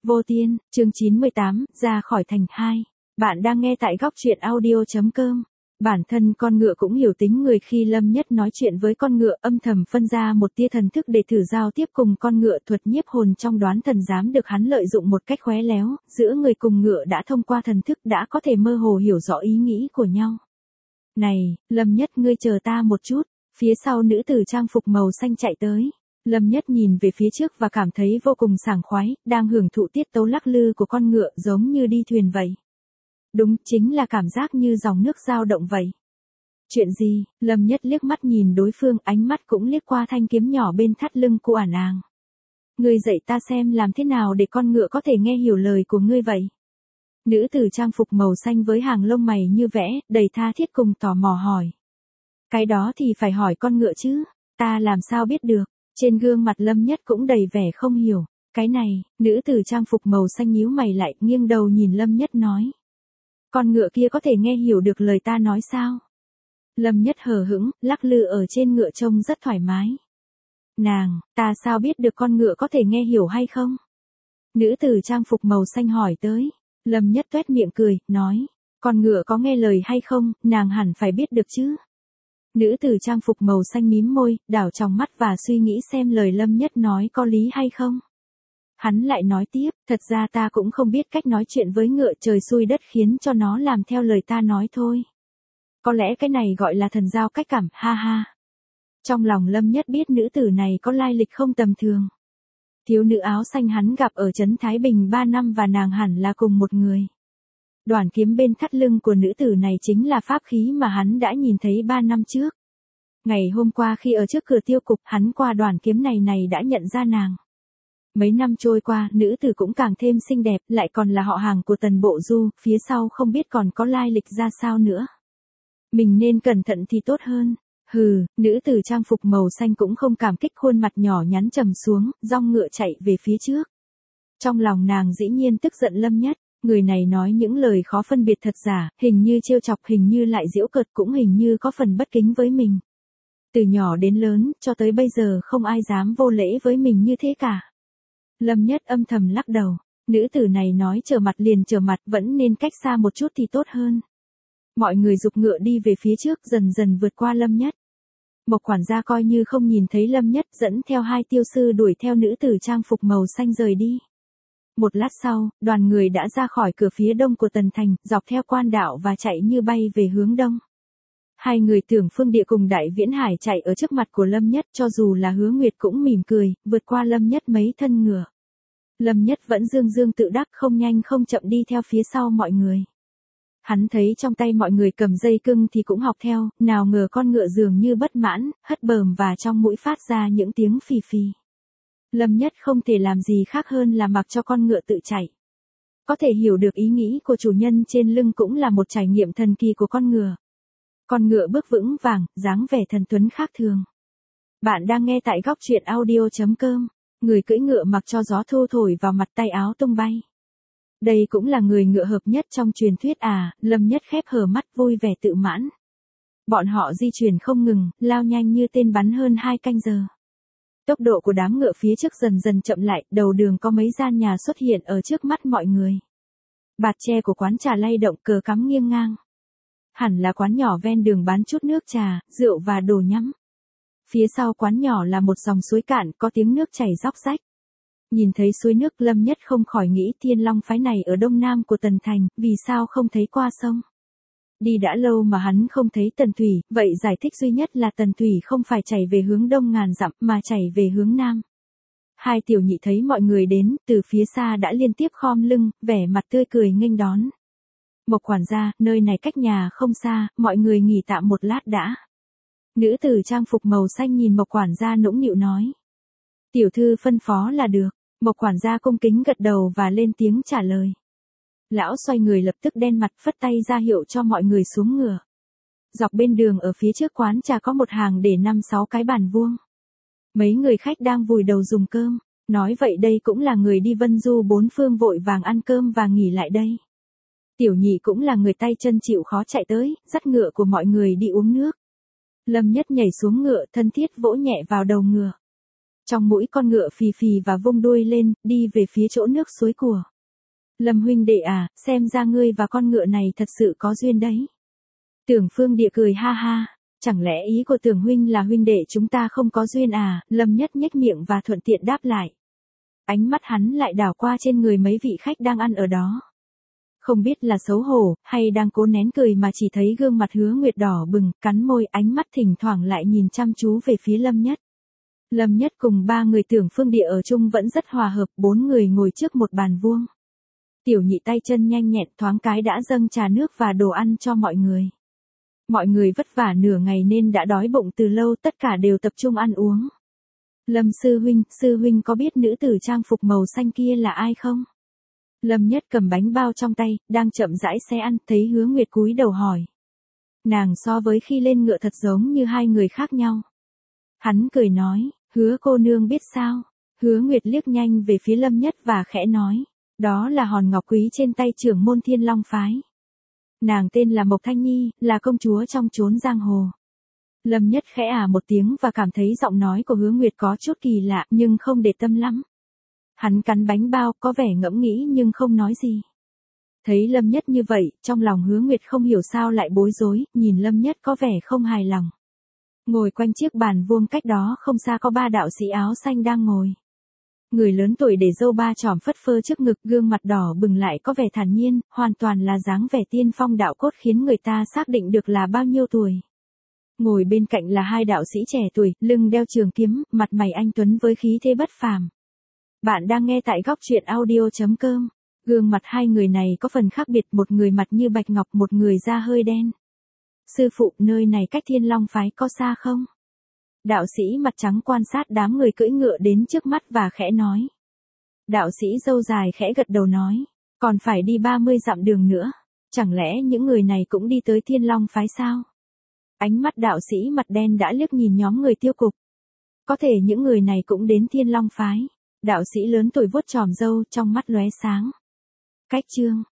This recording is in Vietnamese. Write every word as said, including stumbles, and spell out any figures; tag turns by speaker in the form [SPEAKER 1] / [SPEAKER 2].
[SPEAKER 1] Vô Tiên, chương chín mươi tám, ra khỏi thành hai. Bạn đang nghe tại góc truyện audio.com. Bản thân con ngựa cũng hiểu tính người, khi Lâm Nhất nói chuyện với con ngựa âm thầm phân ra một tia thần thức để thử giao tiếp cùng con ngựa. Thuật nhiếp hồn trong đoán thần giám được hắn lợi dụng một cách khéo léo, giữa người cùng ngựa đã thông qua thần thức đã có thể mơ hồ hiểu rõ ý nghĩ của nhau. Này, Lâm Nhất, ngươi chờ ta một chút. Phía sau nữ tử trang phục màu xanh chạy tới. Lâm Nhất nhìn về phía trước và cảm thấy vô cùng sảng khoái, đang hưởng thụ tiết tấu lắc lư của con ngựa giống như đi thuyền vậy. Đúng, chính là cảm giác như dòng nước dao động vậy. Chuyện gì? Lâm Nhất liếc mắt nhìn đối phương, ánh mắt cũng liếc qua thanh kiếm nhỏ bên thắt lưng của ả nàng. Ngươi dạy ta xem làm thế nào để con ngựa có thể nghe hiểu lời của ngươi vậy? Nữ tử trang phục màu xanh với hàng lông mày như vẽ, đầy tha thiết cùng tò mò hỏi. Cái đó thì phải hỏi con ngựa chứ, ta làm sao biết được? Trên gương mặt Lâm Nhất cũng đầy vẻ không hiểu. Cái này, nữ tử trang phục màu xanh nhíu mày lại, nghiêng đầu nhìn Lâm Nhất nói. Con ngựa kia có thể nghe hiểu được lời ta nói sao? Lâm Nhất hờ hững, lắc lư ở trên ngựa trông rất thoải mái. Nàng, ta sao biết được con ngựa có thể nghe hiểu hay không? Nữ tử trang phục màu xanh hỏi tới. Lâm Nhất tuét miệng cười, nói. Con ngựa có nghe lời hay không, nàng hẳn phải biết được chứ. Nữ tử trang phục màu xanh mím môi, đảo trong mắt và suy nghĩ xem lời Lâm Nhất nói có lý hay không. Hắn lại nói tiếp, thật ra ta cũng không biết cách nói chuyện với ngựa, trời xui đất khiến cho nó làm theo lời ta nói thôi. Có lẽ cái này gọi là thần giao cách cảm, ha ha. Trong lòng Lâm Nhất biết nữ tử này có lai lịch không tầm thường. Thiếu nữ áo xanh hắn gặp ở trấn Thái Bình ba năm và nàng hẳn là cùng một người. Đoản kiếm bên thắt lưng của nữ tử này chính là pháp khí mà hắn đã nhìn thấy ba năm trước. Ngày hôm qua khi ở trước cửa tiêu cục, hắn qua đoản kiếm này này đã nhận ra nàng. Mấy năm trôi qua, nữ tử cũng càng thêm xinh đẹp, lại còn là họ hàng của Tần Bộ Du, phía sau không biết còn có lai lịch ra sao nữa. Mình nên cẩn thận thì tốt hơn. Hừ, nữ tử trang phục màu xanh cũng không cảm kích, khuôn mặt nhỏ nhắn trầm xuống, dong ngựa chạy về phía trước. Trong lòng nàng dĩ nhiên tức giận Lâm Nhất. Người này nói những lời khó phân biệt thật giả, hình như trêu chọc, hình như lại giễu cợt, cũng hình như có phần bất kính với mình. Từ nhỏ đến lớn, cho tới bây giờ không ai dám vô lễ với mình như thế cả. Lâm Nhất âm thầm lắc đầu, nữ tử này nói trở mặt liền trở mặt, vẫn nên cách xa một chút thì tốt hơn. Mọi người giục ngựa đi về phía trước, dần dần vượt qua Lâm Nhất. Mộc quản gia coi như không nhìn thấy Lâm Nhất, dẫn theo hai tiêu sư đuổi theo nữ tử trang phục màu xanh rời đi. Một lát sau, đoàn người đã ra khỏi cửa phía đông của Tần Thành, dọc theo quan đạo và chạy như bay về hướng đông. Hai người Tưởng Phương Địa cùng Đại Viễn Hải chạy ở trước mặt của Lâm Nhất, cho dù là Hứa Nguyệt cũng mỉm cười, vượt qua Lâm Nhất mấy thân ngựa. Lâm Nhất vẫn dương dương tự đắc, không nhanh không chậm đi theo phía sau mọi người. Hắn thấy trong tay mọi người cầm dây cưng thì cũng học theo, nào ngờ con ngựa dường như bất mãn, hất bờm và trong mũi phát ra những tiếng phì phì. Lâm Nhất không thể làm gì khác hơn là mặc cho con ngựa tự chạy. Có thể hiểu được ý nghĩ của chủ nhân trên lưng cũng là một trải nghiệm thần kỳ của con ngựa. Con ngựa bước vững vàng, dáng vẻ thần tuấn khác thường. Bạn đang nghe tại góc truyện audio.com. Người cưỡi ngựa mặc cho gió thu thổi vào mặt, tay áo tung bay. Đây cũng là người ngựa hợp nhất trong truyền thuyết à, Lâm Nhất khép hờ mắt vui vẻ tự mãn. Bọn họ di chuyển không ngừng, lao nhanh như tên bắn hơn hai canh giờ. Tốc độ của đám ngựa phía trước dần dần chậm lại, đầu đường có mấy gian nhà xuất hiện ở trước mắt mọi người. Bạt tre của quán trà lay động, cờ cắm nghiêng ngang. Hẳn là quán nhỏ ven đường bán chút nước trà, rượu và đồ nhắm. Phía sau quán nhỏ là một dòng suối cạn, có tiếng nước chảy róc rách. Nhìn thấy suối nước, Lâm Nhất không khỏi nghĩ Thiên Long phái này ở đông nam của Tần Thành, vì sao không thấy qua sông. Đi đã lâu mà hắn không thấy Tần Thủy, vậy giải thích duy nhất là Tần Thủy không phải chảy về hướng đông ngàn dặm mà chảy về hướng nam. Hai tiểu nhị thấy mọi người đến, từ phía xa đã liên tiếp khom lưng, vẻ mặt tươi cười nghênh đón. Mộc quản gia, nơi này cách nhà không xa, mọi người nghỉ tạm một lát đã. Nữ tử trang phục màu xanh nhìn Mộc quản gia nũng nịu nói. Tiểu thư phân phó là được. Mộc quản gia cung kính gật đầu và lên tiếng trả lời. Lão xoay người lập tức đen mặt, phất tay ra hiệu cho mọi người xuống ngựa. Dọc bên đường ở phía trước quán trà có một hàng để năm sáu cái bàn vuông. Mấy người khách đang vùi đầu dùng cơm, nói vậy đây cũng là người đi vân du bốn phương vội vàng ăn cơm và nghỉ lại đây. Tiểu nhị cũng là người tay chân chịu khó chạy tới, dắt ngựa của mọi người đi uống nước. Lâm Nhất nhảy xuống ngựa, thân thiết vỗ nhẹ vào đầu ngựa. Trong mũi con ngựa phì phì và vung đuôi lên, đi về phía chỗ nước suối của. Lâm huynh đệ à, xem ra ngươi và con ngựa này thật sự có duyên đấy. Tưởng Phương Địa cười ha ha, chẳng lẽ ý của Tưởng huynh là huynh đệ chúng ta không có duyên à, Lâm Nhất nhếch miệng và thuận tiện đáp lại. Ánh mắt hắn lại đảo qua trên người mấy vị khách đang ăn ở đó. Không biết là xấu hổ, hay đang cố nén cười mà chỉ thấy gương mặt Hứa Nguyệt đỏ bừng, cắn môi, ánh mắt thỉnh thoảng lại nhìn chăm chú về phía Lâm Nhất. Lâm Nhất cùng ba người Tưởng Phương Địa ở chung vẫn rất hòa hợp, bốn người ngồi trước một bàn vuông. Tiểu Nhị tay chân nhanh nhẹn thoáng cái đã dâng trà nước và đồ ăn cho mọi người. Mọi người vất vả nửa ngày nên đã đói bụng từ lâu, tất cả đều tập trung ăn uống. Lâm sư huynh, sư huynh có biết nữ tử trang phục màu xanh kia là ai không? Lâm Nhất cầm bánh bao trong tay, đang chậm rãi xé ăn, thấy Hứa Nguyệt cúi đầu hỏi. Nàng so với khi lên ngựa thật giống như hai người khác nhau. Hắn cười nói, Hứa cô nương biết sao? Hứa Nguyệt liếc nhanh về phía Lâm Nhất và khẽ nói, đó là hòn ngọc quý trên tay trưởng môn Thiên Long phái. Nàng tên là Mộc Thanh Nhi, là công chúa trong chốn giang hồ. Lâm Nhất khẽ à một tiếng và cảm thấy giọng nói của Hứa Nguyệt có chút kỳ lạ nhưng không để tâm lắm. Hắn cắn bánh bao có vẻ ngẫm nghĩ nhưng không nói gì. Thấy Lâm Nhất như vậy, trong lòng Hứa Nguyệt không hiểu sao lại bối rối, nhìn Lâm Nhất có vẻ không hài lòng. Ngồi quanh chiếc bàn vuông cách đó không xa có ba đạo sĩ áo xanh đang ngồi. Người lớn tuổi để râu ba chòm phất phơ trước ngực, gương mặt đỏ bừng lại có vẻ thản nhiên, hoàn toàn là dáng vẻ tiên phong đạo cốt khiến người ta xác định được là bao nhiêu tuổi. Ngồi bên cạnh là hai đạo sĩ trẻ tuổi, lưng đeo trường kiếm, mặt mày anh tuấn với khí thế bất phàm. Bạn đang nghe tại góc truyện audio chấm com. Gương mặt hai người này có phần khác biệt, một người mặt như bạch ngọc, một người da hơi đen. Sư phụ, nơi này cách Thiên Long phái có xa không? Đạo sĩ mặt trắng quan sát đám người cưỡi ngựa đến trước mắt và khẽ nói. Đạo sĩ râu dài khẽ gật đầu nói, còn phải đi ba mươi dặm đường nữa. Chẳng lẽ những người này cũng đi tới Thiên Long phái sao? Ánh mắt đạo sĩ mặt đen đã liếc nhìn nhóm người Tiêu Cục. Có thể những người này cũng đến Thiên Long phái. Đạo sĩ lớn tuổi vuốt chòm râu, trong mắt lóe sáng. Cách chương